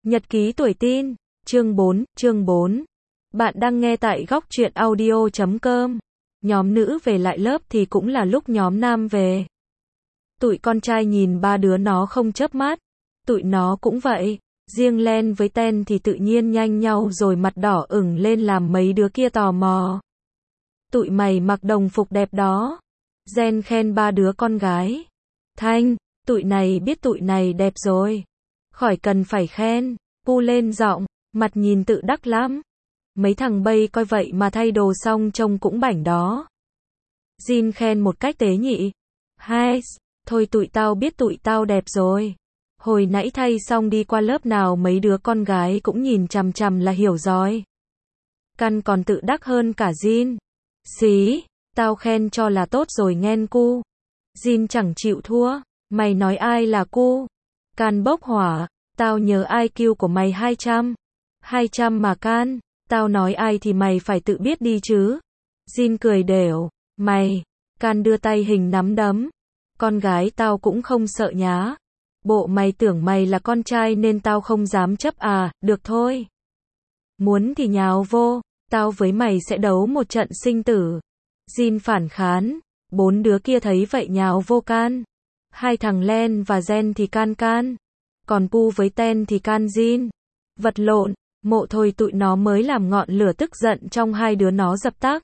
Nhật ký tuổi teen, chương 4. Bạn đang nghe tại góc truyện audio.com. Nhóm nữ về lại lớp thì cũng là lúc nhóm nam về. Tụi con trai nhìn ba đứa nó không chớp mắt. Tụi nó cũng vậy. Riêng Len với Ten thì tự nhiên nhanh nhau rồi mặt đỏ ửng lên làm mấy đứa kia tò mò. Tụi mày mặc đồng phục đẹp đó. Jen khen ba đứa con gái. Thanh, tụi này biết tụi này đẹp rồi. Khỏi cần phải khen. Pu lên giọng, mặt nhìn tự đắc lắm. Mấy thằng bay coi vậy mà thay đồ xong trông cũng bảnh đó. Jin khen một cách tế nhị. Hai, thôi tụi tao biết tụi tao đẹp rồi. Hồi nãy thay xong đi qua lớp nào mấy đứa con gái cũng nhìn chằm chằm là hiểu rồi. Căn còn tự đắc hơn cả Jin. Xí, tao khen cho là tốt rồi nghen cu. Jin chẳng chịu thua. Mày nói ai là cu? Can bốc hỏa. Tao nhớ IQ của mày 200. 200 mà Can. Tao nói ai thì mày phải tự biết đi chứ. Jin cười đểu. Mày. Can đưa tay hình nắm đấm. Con gái tao cũng không sợ nhá. Bộ mày tưởng mày là con trai nên tao không dám chấp à, được thôi. Muốn thì nhào vô, tao với mày sẽ đấu một trận sinh tử. Jin phản kháng. Bốn đứa kia thấy vậy nhào vô Can. Hai thằng Len và Jen thì Can. Còn Pu với Ten thì can Jin. Vật lộn, mộ thôi tụi nó mới làm ngọn lửa tức giận trong hai đứa nó dập tắt.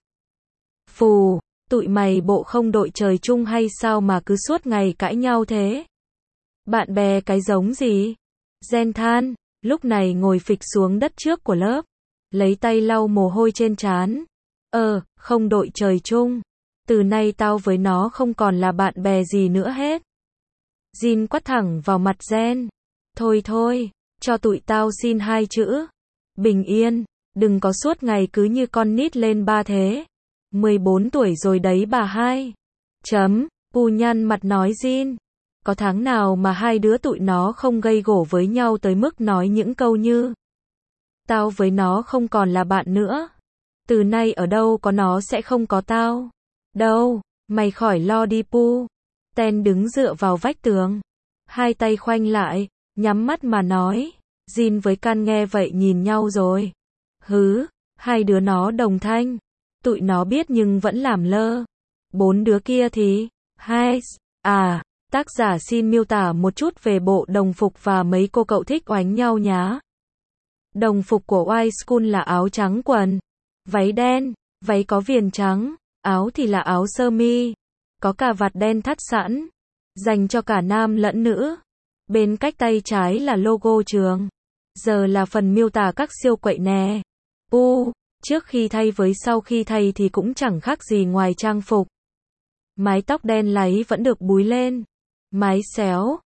Phù, tụi mày bộ không đội trời chung hay sao mà cứ suốt ngày cãi nhau thế? Bạn bè cái giống gì? Jen than, lúc này ngồi phịch xuống đất trước của lớp. Lấy tay lau mồ hôi trên trán. Không đội trời chung. Từ nay tao với nó không còn là bạn bè gì nữa hết. Jin quát thẳng vào mặt Jen. Thôi, cho tụi tao xin hai chữ. Bình yên, đừng có suốt ngày cứ như con nít lên ba thế. 14 tuổi rồi đấy bà hai. Pu nhăn mặt nói Jin. Có tháng nào mà hai đứa tụi nó không gây gổ với nhau tới mức nói những câu như tao với nó không còn là bạn nữa. Từ nay ở đâu có nó sẽ không có tao. Đâu, mày khỏi lo đi Pu. Ten đứng dựa vào vách tường. Hai tay khoanh lại. Nhắm mắt mà nói. Jin với Can nghe vậy nhìn nhau rồi. Hai đứa nó đồng thanh. Tụi nó biết nhưng vẫn làm lơ. Bốn đứa kia thì. Tác giả xin miêu tả một chút về bộ đồng phục và mấy cô cậu thích oánh nhau nhá. Đồng phục của Y School là áo trắng quần. Váy đen. Váy có viền trắng. Áo thì là áo sơ mi. Có cà vạt đen thắt sẵn. Dành cho cả nam lẫn nữ. Bên cách tay trái là logo trường. Giờ là phần miêu tả các siêu quậy nè. Trước khi thay với sau khi thay thì cũng chẳng khác gì ngoài trang phục. Mái tóc đen láy vẫn được búi lên. Mái xéo.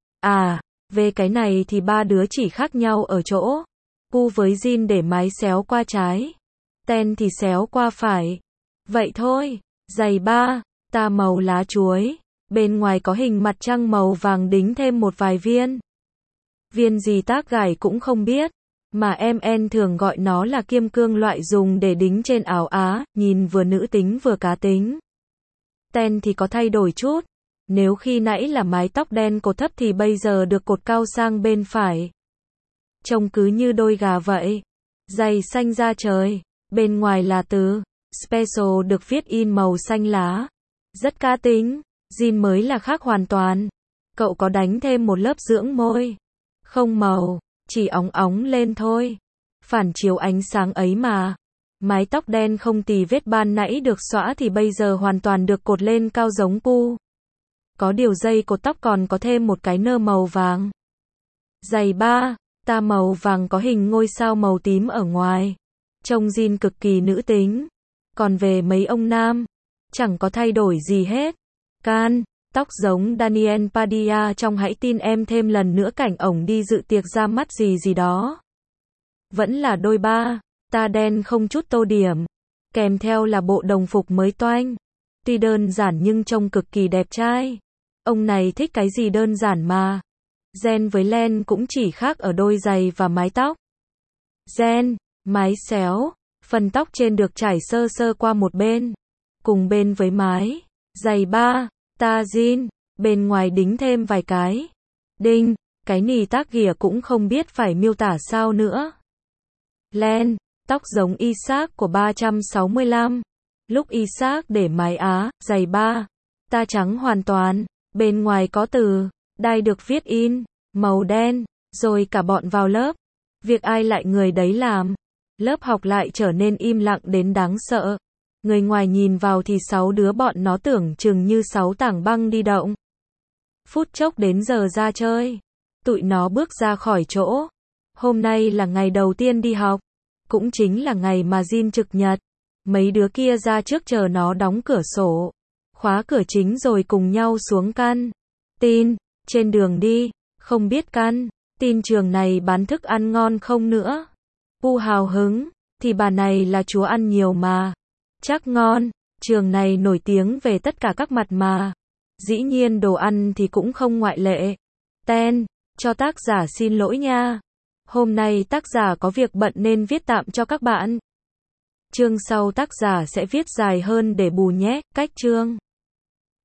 Về cái này thì ba đứa chỉ khác nhau ở chỗ. Pu với Jin để mái xéo qua trái. Ten thì xéo qua phải. Vậy thôi. Giày ba. Ta màu lá chuối. Bên ngoài có hình mặt trăng màu vàng đính thêm một vài viên. Viên gì tác gải cũng không biết. Mà em thường gọi nó là kim cương loại dùng để đính trên áo á, nhìn vừa nữ tính vừa cá tính. Ten thì có thay đổi chút. Nếu khi nãy là mái tóc đen cột thấp thì bây giờ được cột cao sang bên phải. Trông cứ như đôi gà vậy. Giày xanh da trời. Bên ngoài là từ Special được viết in màu xanh lá. Rất cá tính. Jin mới là khác hoàn toàn. Cậu có đánh thêm một lớp dưỡng môi. Không màu, chỉ óng óng lên thôi. Phản chiếu ánh sáng ấy mà. Mái tóc đen không tì vết ban nãy được xõa thì bây giờ hoàn toàn được cột lên cao giống Pu. Có điều dây cột tóc còn có thêm một cái nơ màu vàng. Giày ba, ta màu vàng có hình ngôi sao màu tím ở ngoài. Trông Jin cực kỳ nữ tính. Còn về mấy ông nam, chẳng có thay đổi gì hết. Can, tóc giống Daniel Padilla trong Hãy tin em thêm lần nữa cảnh ổng đi dự tiệc ra mắt gì đó. Vẫn là đôi ba, ta đen không chút tô điểm. Kèm theo là bộ đồng phục mới toanh. Tuy đơn giản nhưng trông cực kỳ đẹp trai. Ông này thích cái gì đơn giản mà. Jen với Len cũng chỉ khác ở đôi giày và mái tóc. Jen, mái xéo. Phần tóc trên được trải sơ qua một bên. Cùng bên với mái. Giày ba. Ta Jin, bên ngoài đính thêm vài cái đinh, Cái nì tác ghìa cũng không biết phải miêu tả sao nữa. Len, tóc giống Isaac của 365. Lúc Isaac để mái Á, giày ba. Ta trắng hoàn toàn. Bên ngoài có từ, đai được viết in, màu đen. Rồi cả bọn vào lớp. Việc ai lại người đấy làm. Lớp học lại trở nên im lặng đến đáng sợ. Người ngoài nhìn vào thì 6 đứa bọn nó tưởng chừng như 6 tảng băng đi động. Phút chốc đến giờ ra chơi. Tụi nó bước ra khỏi chỗ. Hôm nay là ngày đầu tiên đi học. Cũng chính là ngày mà Jin trực nhật. Mấy đứa kia ra trước chờ nó đóng cửa sổ. Khóa cửa chính rồi cùng nhau xuống căn tin. Trên đường đi, không biết căn tin trường này bán thức ăn ngon không nữa. Pu hào hứng, thì bà này là chúa ăn nhiều mà. Chắc ngon, trường này nổi tiếng về tất cả các mặt mà. Dĩ nhiên đồ ăn thì cũng không ngoại lệ. Ten, cho tác giả xin lỗi nha. Hôm nay tác giả có việc bận nên viết tạm cho các bạn. Chương sau tác giả sẽ viết dài hơn để bù nhé, cách chương.